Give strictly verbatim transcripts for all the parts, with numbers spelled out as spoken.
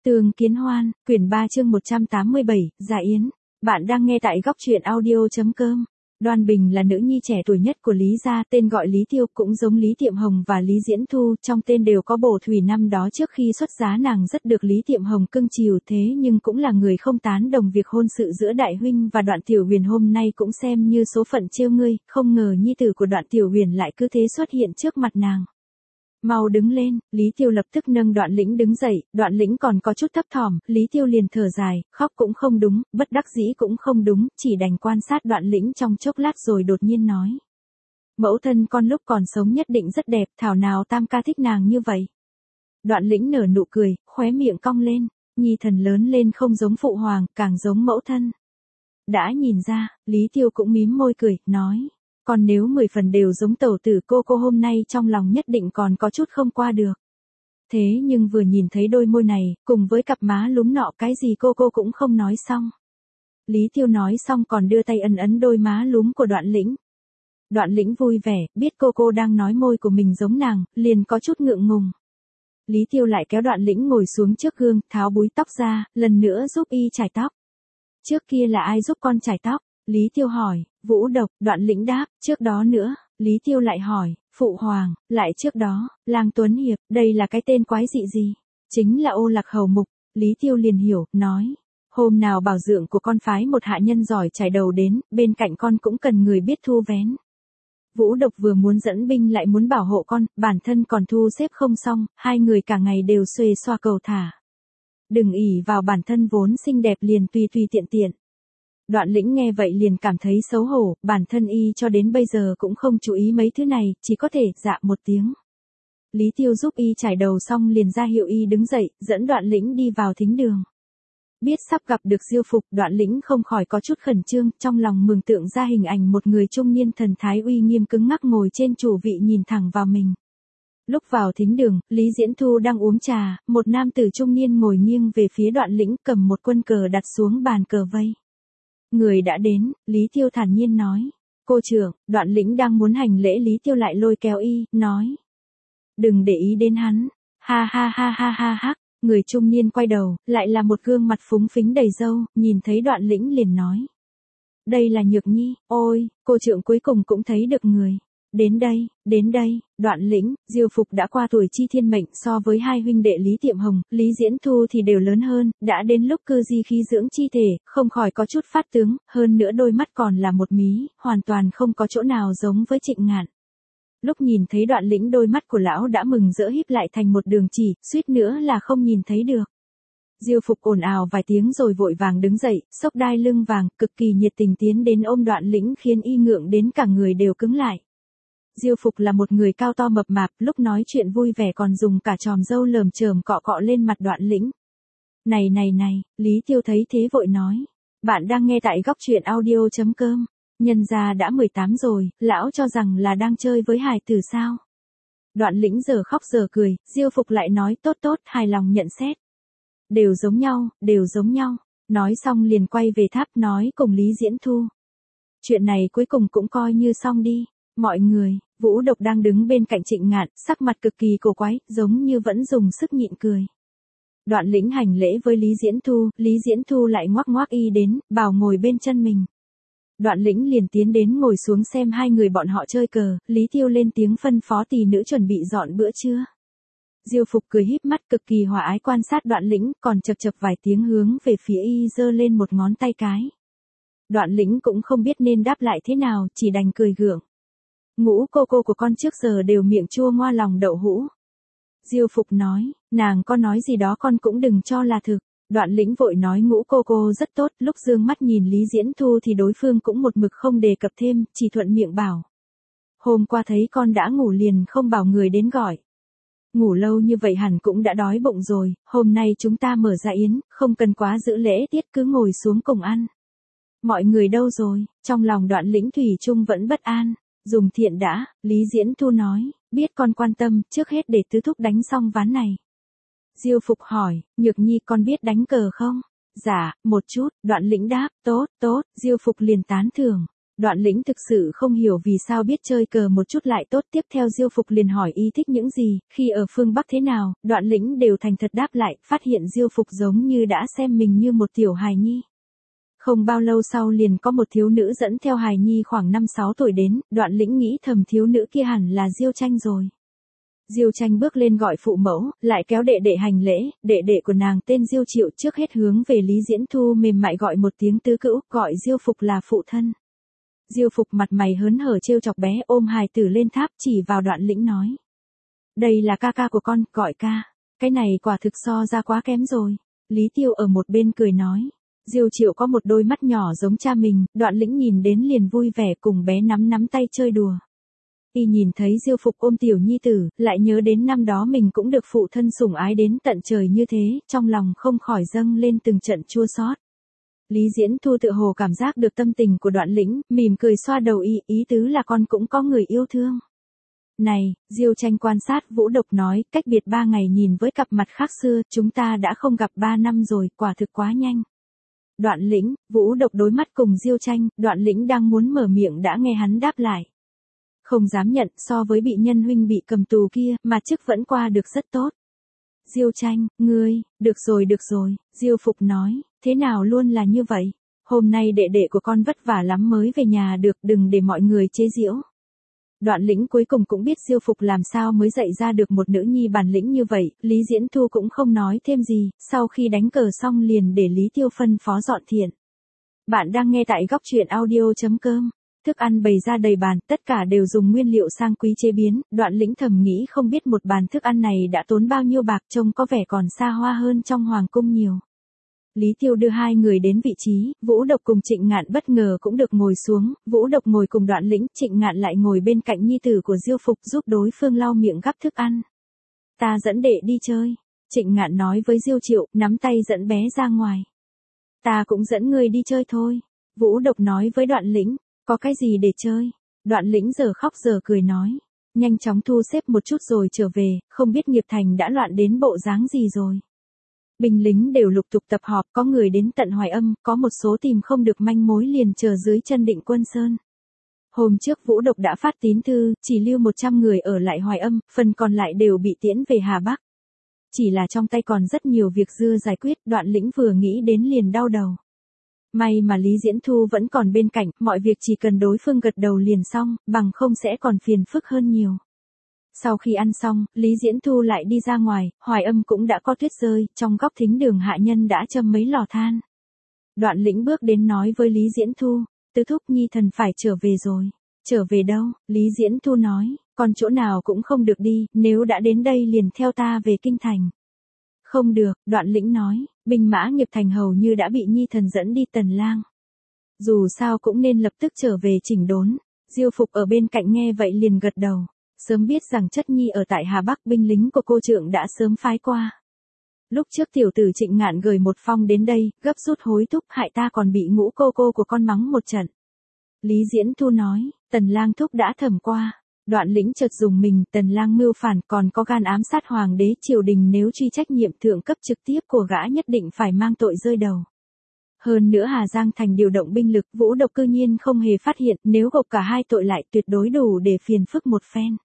Tường Kiến Hoan, quyển ba chương một trăm tám mươi bảy, Dạ Yến. Bạn đang nghe tại góc truyện audio.com. Đoan Bình là nữ nhi trẻ tuổi nhất của Lý gia, tên gọi Lý Tiêu, cũng giống Lý Tiệm Hồng và Lý Diễn Thu, trong tên đều có bổ thủy. Năm đó trước khi xuất giá nàng rất được Lý Tiệm Hồng cưng chiều, thế nhưng cũng là người không tán đồng việc hôn sự giữa Đại huynh và Đoạn Tiểu Huyền. Hôm nay cũng xem như số phận trêu ngươi, không ngờ nhi tử của Đoạn Tiểu Huyền lại cứ thế xuất hiện trước mặt nàng. Mau đứng lên, Lý Tiêu lập tức nâng Đoạn Lĩnh đứng dậy. Đoạn Lĩnh còn có chút thấp thỏm, Lý Tiêu liền thở dài, khóc cũng không đúng, bất đắc dĩ cũng không đúng, chỉ đành quan sát Đoạn Lĩnh trong chốc lát rồi đột nhiên nói. Mẫu thân con lúc còn sống nhất định rất đẹp, thảo nào tam ca thích nàng như vậy. Đoạn Lĩnh nở nụ cười, khóe miệng cong lên, nhi thần lớn lên không giống phụ hoàng, càng giống mẫu thân. Đã nhìn ra, Lý Tiêu cũng mím môi cười, nói. Còn nếu mười phần đều giống tẩu tử cô cô hôm nay trong lòng nhất định còn có chút không qua được. Thế nhưng vừa nhìn thấy đôi môi này, cùng với cặp má lúm nọ, cái gì cô cô cũng không nói xong. Lý Tiêu nói xong còn đưa tay ấn ấn đôi má lúm của Đoạn Lĩnh. Đoạn Lĩnh vui vẻ, biết cô cô đang nói môi của mình giống nàng, liền có chút ngượng ngùng. Lý Tiêu lại kéo Đoạn Lĩnh ngồi xuống trước gương, tháo búi tóc ra, lần nữa giúp y chải tóc. Trước kia là ai giúp con chải tóc? Lý Tiêu hỏi. Vũ Độc. Đoạn Lĩnh đáp. Trước đó nữa, Lý Tiêu lại hỏi, phụ hoàng, lại trước đó, Lang Tuấn Hiệp, đây là cái tên quái dị gì? Chính là Ô Lạc Hầu Mục. Lý Tiêu liền hiểu, nói, hôm nào bảo dưỡng của con phái một hạ nhân giỏi chải đầu đến, bên cạnh con cũng cần người biết thu vén. Vũ Độc vừa muốn dẫn binh lại muốn bảo hộ con, bản thân còn thu xếp không xong, hai người cả ngày đều xuề xoa cầu thả. Đừng ỷ vào bản thân vốn xinh đẹp liền tùy tùy tiện tiện. Đoạn Lĩnh nghe vậy liền cảm thấy xấu hổ, bản thân y cho đến bây giờ cũng không chú ý mấy thứ này, chỉ có thể dạ một tiếng. Lý Tiêu giúp y trải đầu xong liền ra hiệu y đứng dậy, dẫn Đoạn Lĩnh đi vào thính đường. Biết sắp gặp được Diêu Phục, Đoạn Lĩnh không khỏi có chút khẩn trương, trong lòng mường tượng ra hình ảnh một người trung niên thần thái uy nghiêm cứng ngắc ngồi trên chủ vị nhìn thẳng vào mình. Lúc vào thính đường, Lý Diễn Thu đang uống trà, một nam tử trung niên ngồi nghiêng về phía Đoạn Lĩnh cầm một quân cờ đặt xuống bàn cờ vây. Người đã đến, Lý Tiêu thản nhiên nói. Cô trưởng. Đoạn Lĩnh đang muốn hành lễ, Lý Tiêu lại lôi kéo y, nói. Đừng để ý đến hắn. Ha ha ha ha ha ha. Người trung niên quay đầu, lại là một gương mặt phúng phính đầy râu, nhìn thấy Đoạn Lĩnh liền nói. Đây là Nhược Nhi, ôi, cô trưởng cuối cùng cũng thấy được người. Đến đây, đến đây, Đoạn Lĩnh, Diêu Phục đã qua tuổi chi thiên mệnh, so với hai huynh đệ Lý Tiệm Hồng, Lý Diễn Thu thì đều lớn hơn, đã đến lúc cư di khí dưỡng chi thể, không khỏi có chút phát tướng, hơn nữa đôi mắt còn là một mí, hoàn toàn không có chỗ nào giống với Trịnh Ngạn. Lúc nhìn thấy Đoạn Lĩnh đôi mắt của lão đã mừng rỡ híp lại thành một đường chỉ, suýt nữa là không nhìn thấy được. Diêu Phục ồn ào vài tiếng rồi vội vàng đứng dậy, xốc đai lưng vàng, cực kỳ nhiệt tình tiến đến ôm Đoạn Lĩnh khiến y ngượng đến cả người đều cứng lại. Diêu Phục là một người cao to mập mạp, lúc nói chuyện vui vẻ còn dùng cả chòm râu lởm chởm cọ cọ lên mặt Đoạn Lĩnh. Này này này, Lý Tiêu thấy thế vội nói. Bạn đang nghe tại góc truyện audio.com. Nhân gia đã mười tám rồi, lão cho rằng là đang chơi với hài tử sao. Đoạn Lĩnh giờ khóc giờ cười, Diêu Phục lại nói tốt tốt, hài lòng nhận xét. Đều giống nhau, đều giống nhau. Nói xong liền quay về tháp nói cùng Lý Diễn Thu. Chuyện này cuối cùng cũng coi như xong đi. Mọi người, Vũ Độc đang đứng bên cạnh Trịnh Ngạn, sắc mặt cực kỳ cổ quái, giống như vẫn dùng sức nhịn cười. Đoạn Lĩnh hành lễ với Lý Diễn Thu, Lý Diễn Thu lại ngoắc ngoắc y đến, bảo ngồi bên chân mình. Đoạn Lĩnh liền tiến đến ngồi xuống xem hai người bọn họ chơi cờ, Lý Tiêu lên tiếng phân phó tỳ nữ chuẩn bị dọn bữa trưa. Diêu Phục cười híp mắt cực kỳ hòa ái quan sát Đoạn Lĩnh, còn chập chập vài tiếng hướng về phía y giơ lên một ngón tay cái. Đoạn Lĩnh cũng không biết nên đáp lại thế nào, chỉ đành cười gượng. Ngũ cô cô của con trước giờ đều miệng chua ngoa lòng đậu hũ. Diêu Phục nói, nàng có nói gì đó con cũng đừng cho là thực. Đoạn Lĩnh vội nói ngũ cô cô rất tốt, lúc dương mắt nhìn Lý Diễn Thu thì đối phương cũng một mực không đề cập thêm, chỉ thuận miệng bảo. Hôm qua thấy con đã ngủ liền không bảo người đến gọi. Ngủ lâu như vậy hẳn cũng đã đói bụng rồi, hôm nay chúng ta mở ra yến, không cần quá giữ lễ tiết cứ ngồi xuống cùng ăn. Mọi người đâu rồi, trong lòng Đoạn Lĩnh thủy chung vẫn bất an. Dùng thiện đã, Lý Diễn Thu nói, biết con quan tâm, trước hết để tứ thúc đánh xong ván này. Diêu Phục hỏi, Nhược Nhi con biết đánh cờ không? Dạ, một chút, Đoạn Lĩnh đáp, tốt, tốt, Diêu Phục liền tán thưởng. Đoạn Lĩnh thực sự không hiểu vì sao biết chơi cờ một chút lại tốt. Tiếp theo Diêu Phục liền hỏi y thích những gì, khi ở phương Bắc thế nào, Đoạn Lĩnh đều thành thật đáp lại, phát hiện Diêu Phục giống như đã xem mình như một tiểu hài nhi. Không bao lâu sau liền có một thiếu nữ dẫn theo hài nhi khoảng năm sáu tuổi đến, Đoạn Lĩnh nghĩ thầm thiếu nữ kia hẳn là Diêu Tranh rồi. Diêu Tranh bước lên gọi phụ mẫu, lại kéo đệ đệ hành lễ, đệ đệ của nàng tên Diêu Triệu trước hết hướng về Lý Diễn Thu mềm mại gọi một tiếng tứ cữu, gọi Diêu Phục là phụ thân. Diêu Phục mặt mày hớn hở trêu chọc bé ôm hài tử lên tháp chỉ vào Đoạn Lĩnh nói. Đây là ca ca của con, gọi ca. Cái này quả thực so ra quá kém rồi. Lý Tiêu ở một bên cười nói. Diêu Triệu có một đôi mắt nhỏ giống cha mình, Đoạn Lĩnh nhìn đến liền vui vẻ cùng bé nắm nắm tay chơi đùa. Y nhìn thấy Diêu Phục ôm tiểu nhi tử, lại nhớ đến năm đó mình cũng được phụ thân sủng ái đến tận trời như thế, trong lòng không khỏi dâng lên từng trận chua xót. Lý Diễn Thu tự hồ cảm giác được tâm tình của Đoạn Lĩnh, mỉm cười xoa đầu y, ý tứ là con cũng có người yêu thương. Này, Diêu Tranh quan sát Vũ Độc nói, cách biệt ba ngày nhìn với cặp mặt khác xưa, chúng ta đã không gặp ba năm rồi, quả thực quá nhanh. Đoạn Lĩnh, Vũ Độc đối mắt cùng Diêu Tranh, Đoạn Lĩnh đang muốn mở miệng đã nghe hắn đáp lại. Không dám nhận, so với bị nhân huynh bị cầm tù kia, mà chức vẫn qua được rất tốt. Diêu Tranh, ngươi, được rồi được rồi, Diêu Phục nói, thế nào luôn là như vậy, hôm nay đệ đệ của con vất vả lắm mới về nhà được, đừng để mọi người chế giễu. Đoạn Lĩnh cuối cùng cũng biết Diêu Phục làm sao mới dạy ra được một nữ nhi bản lĩnh như vậy, Lý Diễn Thu cũng không nói thêm gì, sau khi đánh cờ xong liền để Lý Tiêu phân phó dọn thiện. Bạn đang nghe tại góc truyện audio chấm com. Thức ăn bày ra đầy bàn, tất cả đều dùng nguyên liệu sang quý chế biến, Đoạn Lĩnh thầm nghĩ không biết một bàn thức ăn này đã tốn bao nhiêu bạc, trông có vẻ còn xa hoa hơn trong hoàng cung nhiều. Lý Tiêu đưa hai người đến vị trí, Vũ Độc cùng Trịnh Ngạn bất ngờ cũng được ngồi xuống, Vũ Độc ngồi cùng Đoạn Lĩnh, Trịnh Ngạn lại ngồi bên cạnh nhi tử của Diêu Phục giúp đối phương lau miệng gắp thức ăn. Ta dẫn đệ đi chơi, Trịnh Ngạn nói với Diêu Triệu, nắm tay dẫn bé ra ngoài. Ta cũng dẫn người đi chơi thôi, Vũ Độc nói với Đoạn Lĩnh. Có cái gì để chơi? Đoạn Lĩnh giờ khóc giờ cười nói. Nhanh chóng thu xếp một chút rồi trở về, không biết Nghiệp Thành đã loạn đến bộ dáng gì rồi. Binh lính đều lục tục tập họp, có người đến tận Hoài Âm, có một số tìm không được manh mối liền chờ dưới chân Định Quân Sơn. Hôm trước Vũ Độc đã phát tín thư, chỉ lưu một trăm người ở lại Hoài Âm, phần còn lại đều bị tiễn về Hà Bắc. Chỉ là trong tay còn rất nhiều việc dưa giải quyết, Đoạn Lĩnh vừa nghĩ đến liền đau đầu. May mà Lý Diễn Thu vẫn còn bên cạnh, mọi việc chỉ cần đối phương gật đầu liền xong, bằng không sẽ còn phiền phức hơn nhiều. Sau khi ăn xong, Lý Diễn Thu lại đi ra ngoài, Hoài Âm cũng đã có tuyết rơi, trong góc thính đường hạ nhân đã châm mấy lò than. Đoạn Lĩnh bước đến nói với Lý Diễn Thu, tứ thúc nhi thần phải trở về rồi. Trở về đâu? Lý Diễn Thu nói, còn chỗ nào cũng không được đi, nếu đã đến đây liền theo ta về kinh thành. Không được, Đoạn Lĩnh nói, binh mã Nghiệp Thành hầu như đã bị nhi thần dẫn đi Tần Lang. Dù sao cũng nên lập tức trở về chỉnh đốn. Diêu Phục ở bên cạnh nghe vậy liền gật đầu. Sớm biết rằng chất nhi ở tại Hà Bắc, binh lính của cô trượng đã sớm phái qua. Lúc trước tiểu tử Trịnh Ngạn gửi một phong đến đây, gấp rút hối thúc, hại ta còn bị ngũ cô cô của con mắng một trận. Lý Diễn Thu nói, Tần Lang thúc đã thẩm qua. Đoạn Lĩnh chợt dùng mình, Tần Lang mưu phản còn có gan ám sát hoàng đế, triều đình nếu truy trách nhiệm thượng cấp trực tiếp của gã nhất định phải mang tội rơi đầu. Hơn nữa Hà Giang thành điều động binh lực, Vũ Độc cư nhiên không hề phát hiện, nếu gộp cả hai tội lại tuyệt đối đủ để phiền phức một phen.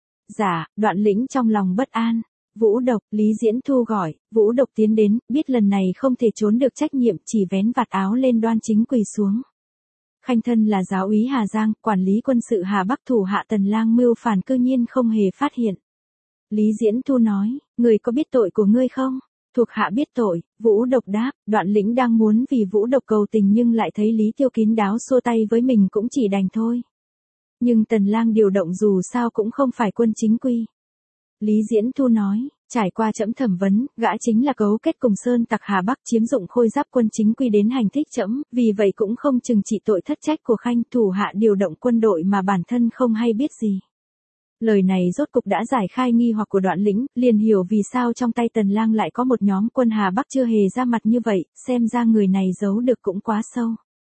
Dạ, Đoạn Lĩnh trong lòng bất an. Vũ Độc, Lý Diễn Thu gọi, Vũ Độc tiến đến, biết lần này không thể trốn được trách nhiệm, chỉ vén vạt áo lên đoan chính quỳ xuống. Khanh thân là giáo úy Hà Giang, quản lý quân sự Hà Bắc, thủ hạ Tần Lang mưu phản cư nhiên không hề phát hiện. Lý Diễn Thu nói, người có biết tội của ngươi không? Thuộc hạ biết tội, Vũ Độc đáp. Đoạn Lĩnh đang muốn vì Vũ Độc cầu tình nhưng lại thấy Lý Tiêu kín đáo xua tay với mình cũng chỉ đành thôi. Nhưng Tần Lang điều động dù sao cũng không phải quân chính quy. Lý Diễn Thu nói, trải qua trẫm thẩm vấn, gã chính là cấu kết cùng Sơn tặc Hà Bắc chiếm dụng khôi giáp quân chính quy đến hành thích trẫm, vì vậy cũng không trừng trị tội thất trách của Khanh, thủ hạ điều động quân đội mà bản thân không hay biết gì. Lời này rốt cục đã giải khai nghi hoặc của Đoạn Lĩnh, liền hiểu vì sao trong tay Tần Lang lại có một nhóm quân Hà Bắc chưa hề ra mặt như vậy, xem ra người này giấu được cũng quá sâu.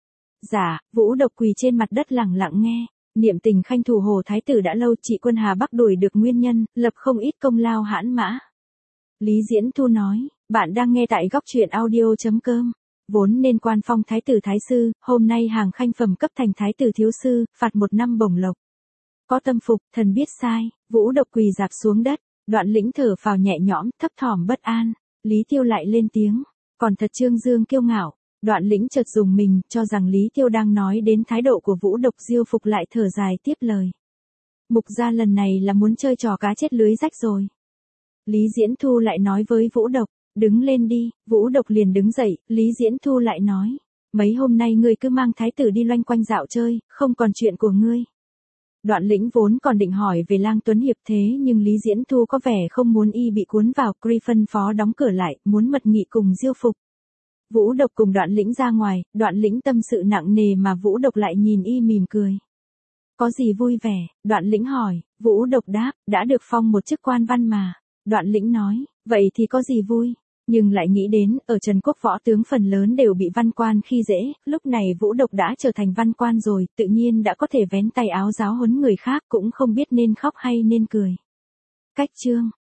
Dạ, Vũ Độc quỳ trên mặt đất lặng lặng nghe. Niệm tình Khanh thủ Hồ Thái tử đã lâu, trị quân Hà Bắc đuổi được nguyên nhân, lập không ít công lao hãn mã. Lý Diễn Thu nói, bạn đang nghe tại góc truyện audio chấm com. vốn nên quan phong thái tử thái sư, hôm nay hàng khanh phẩm cấp thành thái tử thiếu sư, phạt một năm bổng lộc. Có tâm phục, thần biết sai, Vũ Độc quỳ dạp xuống đất, Đoạn Lĩnh thở phào nhẹ nhõm, thấp thỏm bất an, Lý Tiêu lại lên tiếng, còn thật Trương Dương kiêu ngạo. Đoạn Lĩnh chợt dùng mình, cho rằng Lý Tiêu đang nói đến thái độ của Vũ Độc. Diêu Phục lại thở dài tiếp lời. Mục gia lần này là muốn chơi trò cá chết lưới rách rồi. Lý Diễn Thu lại nói với Vũ Độc, đứng lên đi. Vũ Độc liền đứng dậy, Lý Diễn Thu lại nói, mấy hôm nay ngươi cứ mang thái tử đi loanh quanh dạo chơi, không còn chuyện của ngươi. Đoạn Lĩnh vốn còn định hỏi về Lang Tuấn Hiệp thế nhưng Lý Diễn Thu có vẻ không muốn y bị cuốn vào, Cri phân phó đóng cửa lại, muốn mật nghị cùng Diêu Phục. Vũ Độc cùng Đoạn Lĩnh ra ngoài, Đoạn Lĩnh tâm sự nặng nề mà Vũ Độc lại nhìn y mỉm cười. Có gì vui vẻ? Đoạn Lĩnh hỏi. Vũ Độc đáp, đã được phong một chức quan văn mà. Đoạn Lĩnh nói, vậy thì có gì vui? Nhưng lại nghĩ đến, ở Trần Quốc võ tướng phần lớn đều bị văn quan khi dễ, lúc này Vũ Độc đã trở thành văn quan rồi, tự nhiên đã có thể vén tay áo giáo huấn người khác, cũng không biết nên khóc hay nên cười. Cách chương